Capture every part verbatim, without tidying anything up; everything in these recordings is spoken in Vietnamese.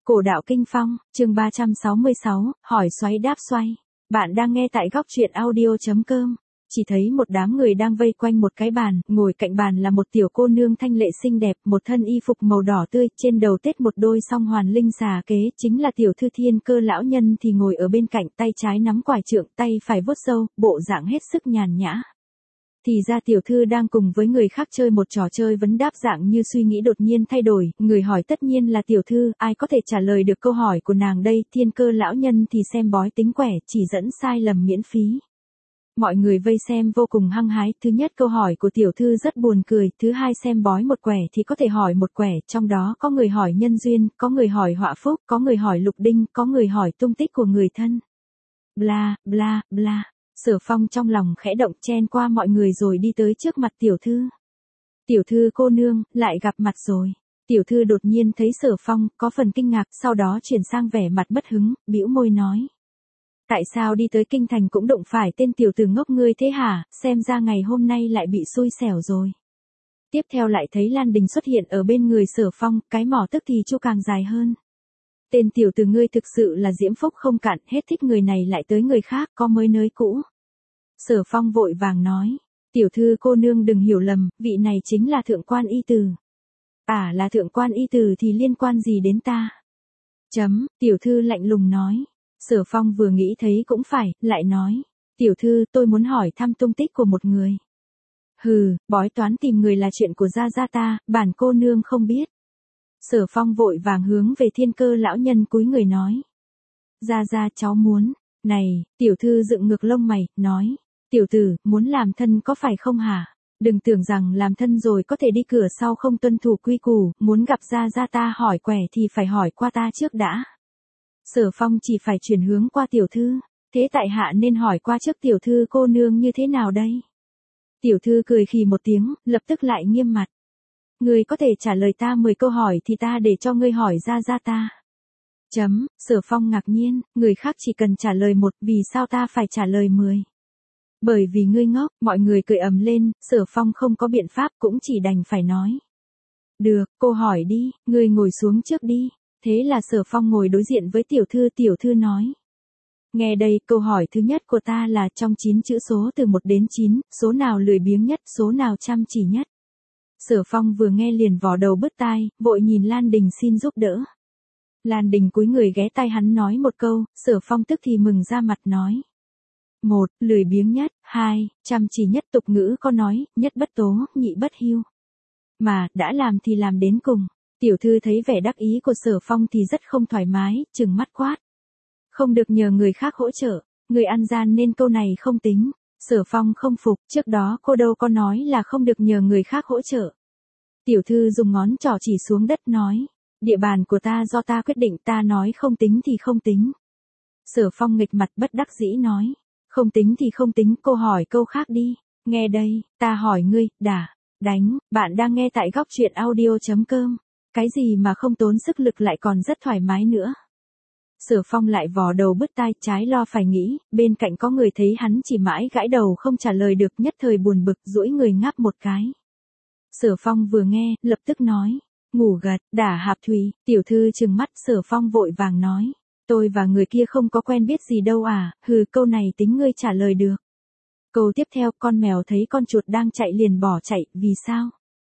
Cổ đạo kinh phong, chương ba trăm sáu mươi sáu, hỏi xoáy đáp xoay. Bạn đang nghe tại góc truyện audio chấm com. Chỉ thấy một đám người đang vây quanh một cái bàn, ngồi cạnh bàn là một tiểu cô nương thanh lệ xinh đẹp, một thân y phục màu đỏ tươi, trên đầu tết một đôi song hoàn linh xà kế, chính là tiểu thư Thiên Cơ lão nhân thì ngồi ở bên cạnh, tay trái nắm quải trượng, tay phải vuốt râu, bộ dạng hết sức nhàn nhã. Thì ra tiểu thư đang cùng với người khác chơi một trò chơi vấn đáp, dạng như suy nghĩ đột nhiên thay đổi, người hỏi tất nhiên là tiểu thư, ai có thể trả lời được câu hỏi của nàng đây, Thiên Cơ lão nhân thì xem bói tính quẻ, chỉ dẫn sai lầm miễn phí. Mọi người vây xem vô cùng hăng hái, thứ nhất câu hỏi của tiểu thư rất buồn cười, thứ hai xem bói một quẻ thì có thể hỏi một quẻ, trong đó có người hỏi nhân duyên, có người hỏi họa phúc, có người hỏi lục đinh, có người hỏi tung tích của người thân. Bla, bla, bla. Sở Phong trong lòng khẽ động, chen qua mọi người rồi đi tới trước mặt tiểu thư. Tiểu thư cô nương, lại gặp mặt rồi. Tiểu thư đột nhiên thấy Sở Phong, có phần kinh ngạc, sau đó chuyển sang vẻ mặt bất hứng, bĩu môi nói. Tại sao đi tới kinh thành cũng đụng phải tên tiểu tử ngốc ngươi thế hả, xem ra ngày hôm nay lại bị xui xẻo rồi. Tiếp theo lại thấy Lan Đình xuất hiện ở bên người Sở Phong, cái mỏ tức thì chu càng dài hơn. Tên tiểu tử ngươi thực sự là diễm phúc không cạn, hết thích người này lại tới người khác, có mới nới cũ. Sở Phong vội vàng nói, tiểu thư cô nương đừng hiểu lầm, vị này chính là thượng quan y từ. À là thượng quan y từ thì liên quan gì đến ta? Chấm, tiểu thư lạnh lùng nói. Sở Phong vừa nghĩ thấy cũng phải, lại nói, tiểu thư tôi muốn hỏi thăm tung tích của một người. Hừ, bói toán tìm người là chuyện của gia gia ta, bản cô nương không biết. Sở Phong vội vàng hướng về Thiên Cơ lão nhân cúi người nói. Gia gia cháu muốn, này, tiểu thư dựng ngược lông mày, nói, tiểu tử, muốn làm thân có phải không hả? Đừng tưởng rằng làm thân rồi có thể đi cửa sau không tuân thủ quy củ, muốn gặp gia gia ta hỏi quẻ thì phải hỏi qua ta trước đã. Sở Phong chỉ phải chuyển hướng qua tiểu thư, thế tại hạ nên hỏi qua trước tiểu thư cô nương như thế nào đây? Tiểu thư cười khì một tiếng, lập tức lại nghiêm mặt. Ngươi có thể trả lời ta mười câu hỏi thì ta để cho ngươi hỏi ra ra ta. Chấm, Sở Phong ngạc nhiên, người khác chỉ cần trả lời một, vì sao ta phải trả lời mười? Bởi vì ngươi ngốc, mọi người cười ầm lên, Sở Phong không có biện pháp cũng chỉ đành phải nói. Được, cô hỏi đi, ngươi ngồi xuống trước đi. Thế là Sở Phong ngồi đối diện với tiểu thư, tiểu thư nói. Nghe đây, câu hỏi thứ nhất của ta là trong chín chữ số từ một đến chín, số nào lười biếng nhất, số nào chăm chỉ nhất. Sở Phong vừa nghe liền vò đầu bứt tai, vội nhìn Lan Đình xin giúp đỡ. Lan Đình cúi người ghé tai hắn nói một câu, Sở Phong tức thì mừng ra mặt nói. Một, lười biếng nhất, hai, chăm chỉ nhất, tục ngữ có nói, nhất bất tố, nhị bất hiu. Mà, đã làm thì làm đến cùng. Tiểu thư thấy vẻ đắc ý của Sở Phong thì rất không thoải mái, trừng mắt quát. Không được nhờ người khác hỗ trợ, người ăn gian nên câu này không tính. Sở Phong không phục, trước đó cô đâu có nói là không được nhờ người khác hỗ trợ. Tiểu thư dùng ngón trỏ chỉ xuống đất nói, địa bàn của ta do ta quyết định, ta nói không tính thì không tính. Sở Phong nghịch mặt bất đắc dĩ nói, không tính thì không tính, cô hỏi câu khác đi, nghe đây, ta hỏi ngươi, đả, đánh, bạn đang nghe tại góc truyện audio chấm com. Cái gì mà không tốn sức lực lại còn rất thoải mái nữa. Sở Phong lại vò đầu bứt tai, trái lo phải nghĩ, bên cạnh có người thấy hắn chỉ mãi gãi đầu không trả lời được, nhất thời buồn bực, duỗi người ngáp một cái. Sở Phong vừa nghe, lập tức nói, ngủ gật, đả hạp thủy, tiểu thư trừng mắt, Sở Phong vội vàng nói, tôi và người kia không có quen biết gì đâu à, hừ, câu này tính ngươi trả lời được. Câu tiếp theo, con mèo thấy con chuột đang chạy liền bỏ chạy, vì sao?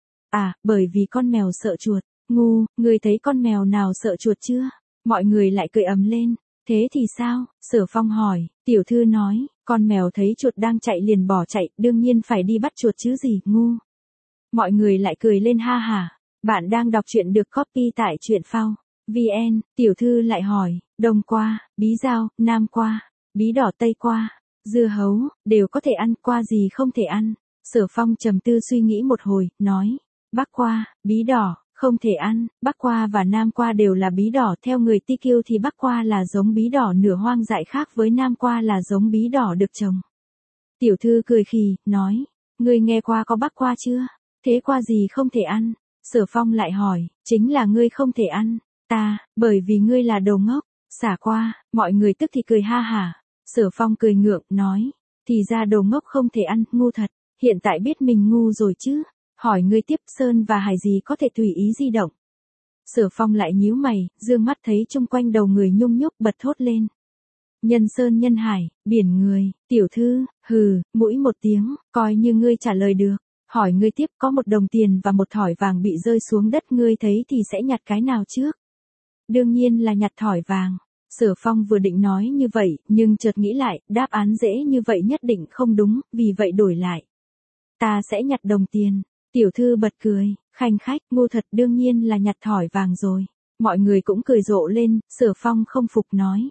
À, bởi vì con mèo sợ chuột. Ngu, người thấy con mèo nào sợ chuột chưa? Mọi người lại cười ầm lên. Thế thì sao? Sở Phong hỏi. Tiểu thư nói, con mèo thấy chuột đang chạy liền bỏ chạy, đương nhiên phải đi bắt chuột chứ gì, ngu. Mọi người lại cười lên ha hả. Bạn đang đọc truyện được copy tại truyện phao. vn, tiểu thư lại hỏi, đông qua, bí dao, nam qua, bí đỏ tây qua, dưa hấu, đều có thể ăn, qua gì không thể ăn. Sở Phong trầm tư suy nghĩ một hồi, nói, bắc qua, bí đỏ. Không thể ăn, bắc qua và nam qua đều là bí đỏ, theo người Ti Kiêu thì bắc qua là giống bí đỏ nửa hoang dại khác với nam qua là giống bí đỏ được trồng. Tiểu thư cười khì, nói, ngươi nghe qua có bắc qua chưa? Thế qua gì không thể ăn? Sở Phong lại hỏi, chính là ngươi không thể ăn, ta, bởi vì ngươi là đồ ngốc, xả qua, mọi người tức thì cười ha hả. Sở Phong cười ngượng, nói, thì ra đồ ngốc không thể ăn, ngu thật, hiện tại biết mình ngu rồi chứ. Hỏi ngươi tiếp, sơn và hải gì có thể tùy ý di động. Sở Phong lại nhíu mày, dương mắt thấy chung quanh đầu người nhung nhúc bật thốt lên. Nhân sơn nhân hải, biển người, tiểu thư, hừ, mũi một tiếng, coi như ngươi trả lời được. Hỏi ngươi tiếp, có một đồng tiền và một thỏi vàng bị rơi xuống đất, ngươi thấy thì sẽ nhặt cái nào trước? Đương nhiên là nhặt thỏi vàng. Sở Phong vừa định nói như vậy, nhưng chợt nghĩ lại, đáp án dễ như vậy nhất định không đúng, vì vậy đổi lại. Ta sẽ nhặt đồng tiền. Tiểu thư bật cười, khanh khách, ngu thật, đương nhiên là nhặt thỏi vàng rồi. Mọi người cũng cười rộ lên, Sở Phong không phục nói.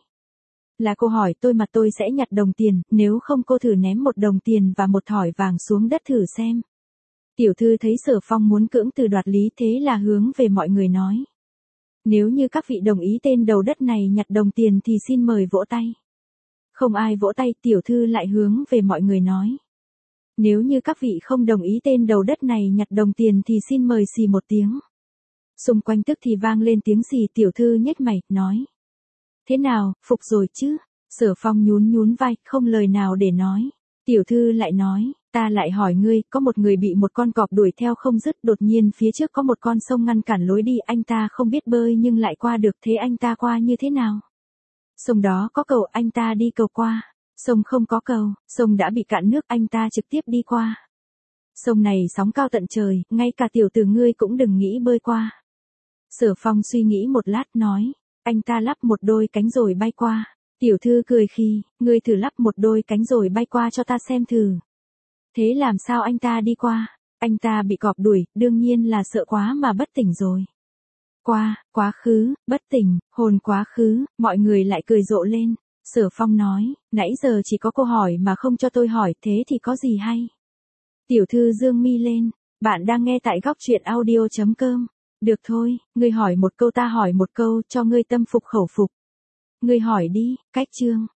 Là cô hỏi tôi mà tôi sẽ nhặt đồng tiền, nếu không cô thử ném một đồng tiền và một thỏi vàng xuống đất thử xem. Tiểu thư thấy Sở Phong muốn cưỡng từ đoạt lý, thế là hướng về mọi người nói. Nếu như các vị đồng ý tên đầu đất này nhặt đồng tiền thì xin mời vỗ tay. Không ai vỗ tay, tiểu thư lại hướng về mọi người nói. Nếu như các vị không đồng ý tên đầu đất này nhặt đồng tiền thì xin mời xì một tiếng. Xung quanh tức thì vang lên tiếng xì, tiểu thư nhếch mày, nói. Thế nào, phục rồi chứ? Sở Phong nhún nhún vai, không lời nào để nói. Tiểu thư lại nói, ta lại hỏi ngươi, có một người bị một con cọp đuổi theo không dứt, đột nhiên phía trước có một con sông ngăn cản lối đi, anh ta không biết bơi nhưng lại qua được, thế anh ta qua như thế nào? Sông đó có cầu, anh ta đi cầu qua. Sông không có cầu, sông đã bị cạn nước, anh ta trực tiếp đi qua. Sông này sóng cao tận trời, ngay cả tiểu tử ngươi cũng đừng nghĩ bơi qua. Sở Phong suy nghĩ một lát nói, anh ta lắp một đôi cánh rồi bay qua. Tiểu thư cười khi, ngươi thử lắp một đôi cánh rồi bay qua cho ta xem thử. Thế làm sao anh ta đi qua? Anh ta bị cọp đuổi, đương nhiên là sợ quá mà bất tỉnh rồi. Qua, quá khứ, bất tỉnh, hồn quá khứ, mọi người lại cười rộ lên. Sở Phong nói, nãy giờ chỉ có cô hỏi mà không cho tôi hỏi, thế thì có gì hay? Tiểu thư dương mi lên, bạn đang nghe tại góc truyện audio chấm com. Được thôi, ngươi hỏi một câu ta hỏi một câu, cho ngươi tâm phục khẩu phục. Ngươi hỏi đi, cách chương.